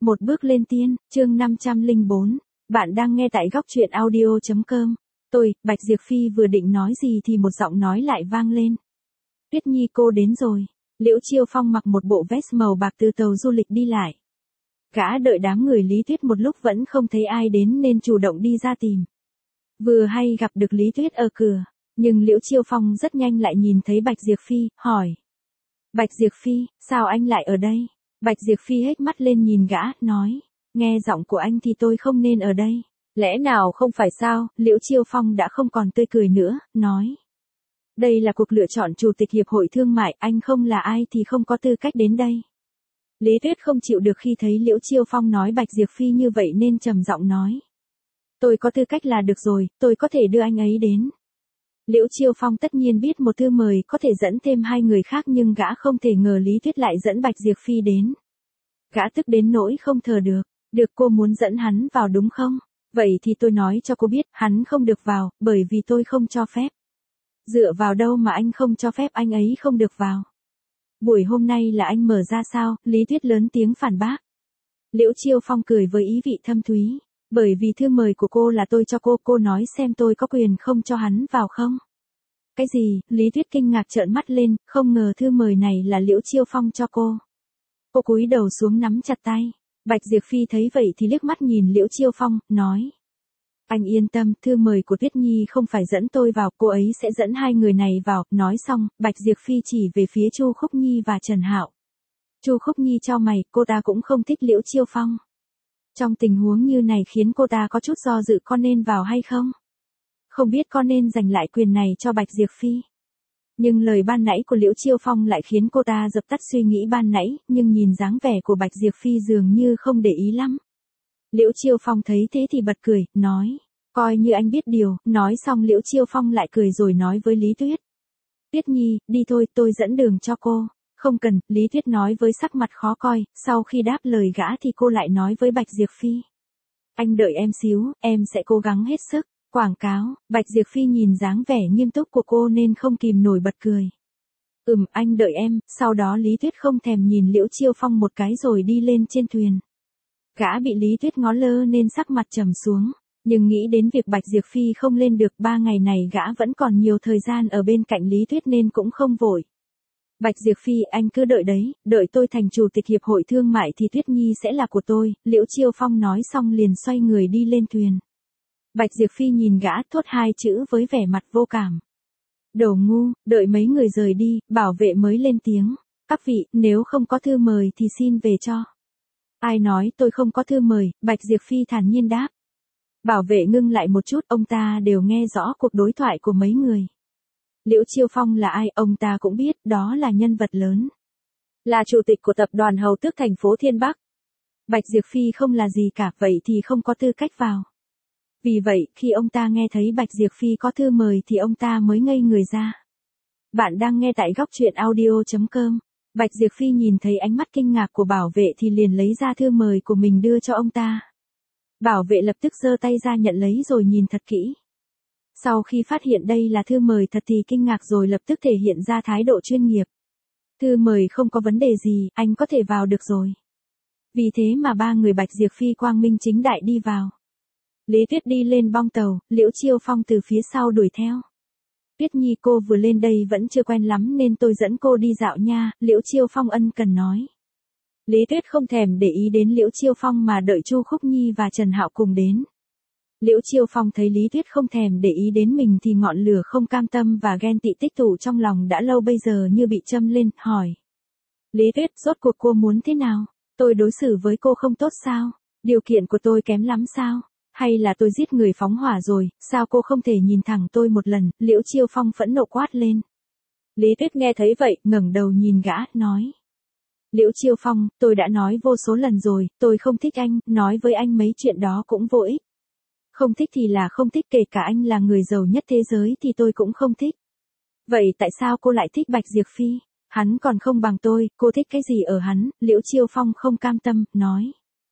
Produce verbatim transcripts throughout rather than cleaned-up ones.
Một bước lên tiên, chương năm trăm lẻ bốn. Bạn đang nghe tại góc truyện audio chấm com. Tôi, Bạch Diệp Phi vừa định nói gì thì một giọng nói lại vang lên. Tuyết Nhi cô đến rồi. Liễu Chiêu Phong mặc một bộ vest màu bạc từ tàu du lịch đi lại. Gã đợi đám người Lý Tuyết một lúc vẫn không thấy ai đến nên chủ động đi ra tìm. Vừa hay gặp được Lý Tuyết ở cửa, nhưng Liễu Chiêu Phong rất nhanh lại nhìn thấy Bạch Diệp Phi, hỏi. Bạch Diệp Phi, sao anh lại ở đây? Bạch Diệp Phi hết mắt lên nhìn gã, nói, nghe giọng của anh thì tôi không nên ở đây. Lẽ nào không phải sao? Liễu Chiêu Phong đã không còn tươi cười nữa, nói. Đây là cuộc lựa chọn chủ tịch hiệp hội thương mại, anh không là ai thì không có tư cách đến đây. Lý Tuyết không chịu được khi thấy Liễu Chiêu Phong nói Bạch Diệp Phi như vậy nên trầm giọng nói. Tôi có tư cách là được rồi, tôi có thể đưa anh ấy đến. Liễu Chiêu Phong tất nhiên biết một thư mời có thể dẫn thêm hai người khác nhưng gã không thể ngờ Lý Tuyết lại dẫn Bạch Diệp Phi đến. Gã tức đến nỗi không thở được. Được, cô muốn dẫn hắn vào đúng không? Vậy thì tôi nói cho cô biết, hắn không được vào, bởi vì tôi không cho phép. Dựa vào đâu mà anh không cho phép anh ấy không được vào? Buổi hôm nay là anh mở ra sao? Lý Tuyết lớn tiếng phản bác. Liễu Chiêu Phong cười với ý vị thâm thúy. Bởi vì thư mời của cô là tôi cho cô, cô nói xem tôi có quyền không cho hắn vào không? Cái gì? Lý Tuyết kinh ngạc trợn mắt lên, không ngờ thư mời này là Liễu Chiêu Phong cho cô. Cô cúi đầu xuống nắm chặt tay. Bạch Diệp Phi thấy vậy thì liếc mắt nhìn Liễu Chiêu Phong, nói. Anh yên tâm, thư mời của Tuyết Nhi không phải dẫn tôi vào, cô ấy sẽ dẫn hai người này vào. Nói xong, Bạch Diệp Phi chỉ về phía Chu Khúc Nhi và Trần Hạo. Chu Khúc Nhi chau mày, cô ta cũng không thích Liễu Chiêu Phong. Trong tình huống như này khiến cô ta có chút do dự có nên vào hay không? Không biết có nên giành lại quyền này cho Bạch Diệp Phi. Nhưng lời ban nãy của Liễu Chiêu Phong lại khiến cô ta dập tắt suy nghĩ ban nãy, nhưng nhìn dáng vẻ của Bạch Diệp Phi dường như không để ý lắm. Liễu Chiêu Phong thấy thế thì bật cười, nói, coi như anh biết điều. Nói xong Liễu Chiêu Phong lại cười rồi nói với Lý Tuyết. Tuyết Nhi, đi thôi, tôi dẫn đường cho cô. Không cần, Lý Tuyết nói với sắc mặt khó coi, sau khi đáp lời gã thì cô lại nói với Bạch Diệp Phi. Anh đợi em xíu, em sẽ cố gắng hết sức. Quảng cáo, Bạch Diệp Phi nhìn dáng vẻ nghiêm túc của cô nên không kìm nổi bật cười. Ừm, anh đợi em. Sau đó Lý Tuyết không thèm nhìn Liễu Chiêu Phong một cái rồi đi lên trên thuyền. Gã bị Lý Tuyết ngó lơ nên sắc mặt trầm xuống, nhưng nghĩ đến việc Bạch Diệp Phi không lên được ba ngày này gã vẫn còn nhiều thời gian ở bên cạnh Lý Tuyết nên cũng không vội. Bạch Diệp Phi, anh cứ đợi đấy, đợi tôi thành chủ tịch hiệp hội thương mại thì Tuyết Nhi sẽ là của tôi. Liễu Chiêu Phong nói xong liền xoay người đi lên thuyền. Bạch Diệp Phi nhìn gã thốt hai chữ với vẻ mặt vô cảm. Đồ ngu. Đợi mấy người rời đi, bảo vệ mới lên tiếng. Các vị, nếu không có thư mời thì xin về cho. Ai nói tôi không có thư mời? Bạch Diệp Phi thản nhiên đáp. Bảo vệ ngưng lại một chút, ông ta đều nghe rõ cuộc đối thoại của mấy người. Liễu Chiêu Phong là ai, ông ta cũng biết, đó là nhân vật lớn. Là chủ tịch của tập đoàn Hầu Tước thành phố Thiên Bắc. Bạch Diệp Phi không là gì cả, vậy thì không có tư cách vào. Vì vậy, khi ông ta nghe thấy Bạch Diệp Phi có thư mời thì ông ta mới ngây người ra. Bạn đang nghe tại góc truyện audio chấm com. Bạch Diệp Phi nhìn thấy ánh mắt kinh ngạc của bảo vệ thì liền lấy ra thư mời của mình đưa cho ông ta. Bảo vệ lập tức giơ tay ra nhận lấy rồi nhìn thật kỹ. Sau khi phát hiện đây là thư mời thật thì kinh ngạc rồi lập tức thể hiện ra thái độ chuyên nghiệp. Thư mời không có vấn đề gì, anh có thể vào được rồi. Vì thế mà ba người Bạch Diệp Phi quang minh chính đại đi vào. Lý Tuyết đi lên bong tàu, Liễu Chiêu Phong từ phía sau đuổi theo. Tuyết Nhi, cô vừa lên đây vẫn chưa quen lắm nên tôi dẫn cô đi dạo nha, Liễu Chiêu Phong ân cần nói. Lý Tuyết không thèm để ý đến Liễu Chiêu Phong mà đợi Chu Khúc Nhi và Trần Hạo cùng đến. Liễu Chiêu Phong thấy Lý Tuyết không thèm để ý đến mình thì ngọn lửa không cam tâm và ghen tị tích tụ trong lòng đã lâu bây giờ như bị châm lên, hỏi. Lý Tuyết, rốt cuộc cô muốn thế nào? Tôi đối xử với cô không tốt sao? Điều kiện của tôi kém lắm sao? Hay là tôi giết người phóng hỏa rồi, sao cô không thể nhìn thẳng tôi một lần? Liễu Chiêu Phong phẫn nộ quát lên. Lý Tuyết nghe thấy vậy, ngẩng đầu nhìn gã, nói. Liễu Chiêu Phong, tôi đã nói vô số lần rồi, tôi không thích anh, nói với anh mấy chuyện đó cũng vô ích. Không thích thì là không thích, kể cả anh là người giàu nhất thế giới thì tôi cũng không thích. Vậy tại sao cô lại thích Bạch Diệp Phi? Hắn còn không bằng tôi, cô thích cái gì ở hắn? Liễu Chiêu Phong không cam tâm, nói.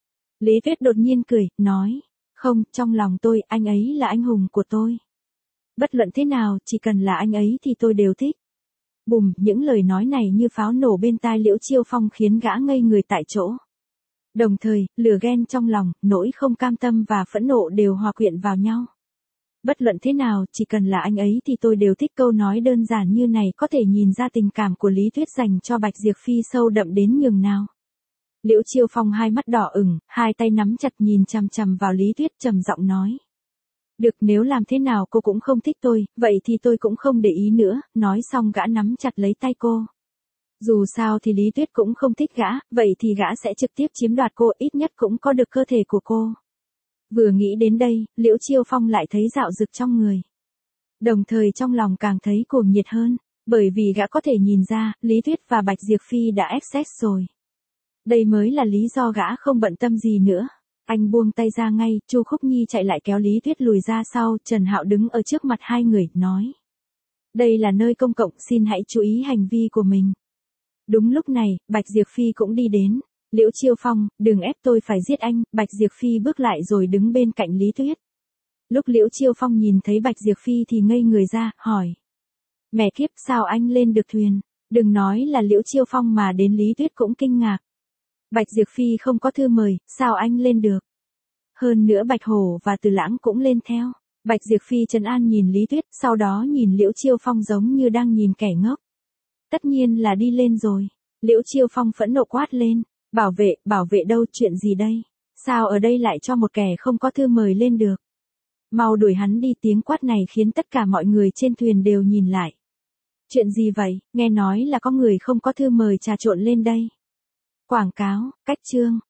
Lý Tuyết đột nhiên cười, nói. Không, trong lòng tôi, anh ấy là anh hùng của tôi. Bất luận thế nào, chỉ cần là anh ấy thì tôi đều thích. Bùm, những lời nói này như pháo nổ bên tai Liễu Chiêu Phong khiến gã ngây người tại chỗ. Đồng thời, lửa ghen trong lòng, nỗi không cam tâm và phẫn nộ đều hòa quyện vào nhau. Bất luận thế nào, chỉ cần là anh ấy thì tôi đều thích. Câu nói đơn giản như này có thể nhìn ra tình cảm của Lý Tuyết dành cho Bạch Diệp Phi sâu đậm đến nhường nào. Liễu Chiêu Phong hai mắt đỏ ửng, hai tay nắm chặt nhìn chằm chằm vào Lý Tuyết trầm giọng nói. Được, nếu làm thế nào cô cũng không thích tôi, vậy thì tôi cũng không để ý nữa. Nói xong gã nắm chặt lấy tay cô. Dù sao thì Lý Tuyết cũng không thích gã, vậy thì gã sẽ trực tiếp chiếm đoạt cô, ít nhất cũng có được cơ thể của cô. Vừa nghĩ đến đây, Liễu Chiêu Phong lại thấy dạo dực trong người. Đồng thời trong lòng càng thấy cuồng nhiệt hơn, bởi vì gã có thể nhìn ra, Lý Tuyết và Bạch Diệp Phi đã excess rồi. Đây mới là lý do gã không bận tâm gì nữa. Anh buông tay ra ngay, Chu Khúc Nhi chạy lại kéo Lý Tuyết lùi ra sau, Trần Hạo đứng ở trước mặt hai người, nói. Đây là nơi công cộng, xin hãy chú ý hành vi của mình. Đúng lúc này, Bạch Diệp Phi cũng đi đến. Liễu Chiêu Phong, đừng ép tôi phải giết anh. Bạch Diệp Phi bước lại rồi đứng bên cạnh Lý Tuyết. Lúc Liễu Chiêu Phong nhìn thấy Bạch Diệp Phi thì ngây người ra, hỏi. Mẹ kiếp, sao anh lên được thuyền? Đừng nói là Liễu Chiêu Phong mà đến Lý Tuyết cũng kinh ngạc. Bạch Diệp Phi không có thư mời, sao anh lên được? Hơn nữa Bạch Hổ và Từ Lãng cũng lên theo. Bạch Diệp Phi trấn an nhìn Lý Tuyết, sau đó nhìn Liễu Chiêu Phong giống như đang nhìn kẻ ngốc. Tất nhiên là đi lên rồi. Liễu Chiêu Phong phẫn nộ quát lên. Bảo vệ, bảo vệ đâu, chuyện gì đây? Sao ở đây lại cho một kẻ không có thư mời lên được? Mau đuổi hắn đi. Tiếng quát này khiến tất cả mọi người trên thuyền đều nhìn lại. Chuyện gì vậy? Nghe nói là có người không có thư mời trà trộn lên đây. Quảng cáo, cách chương.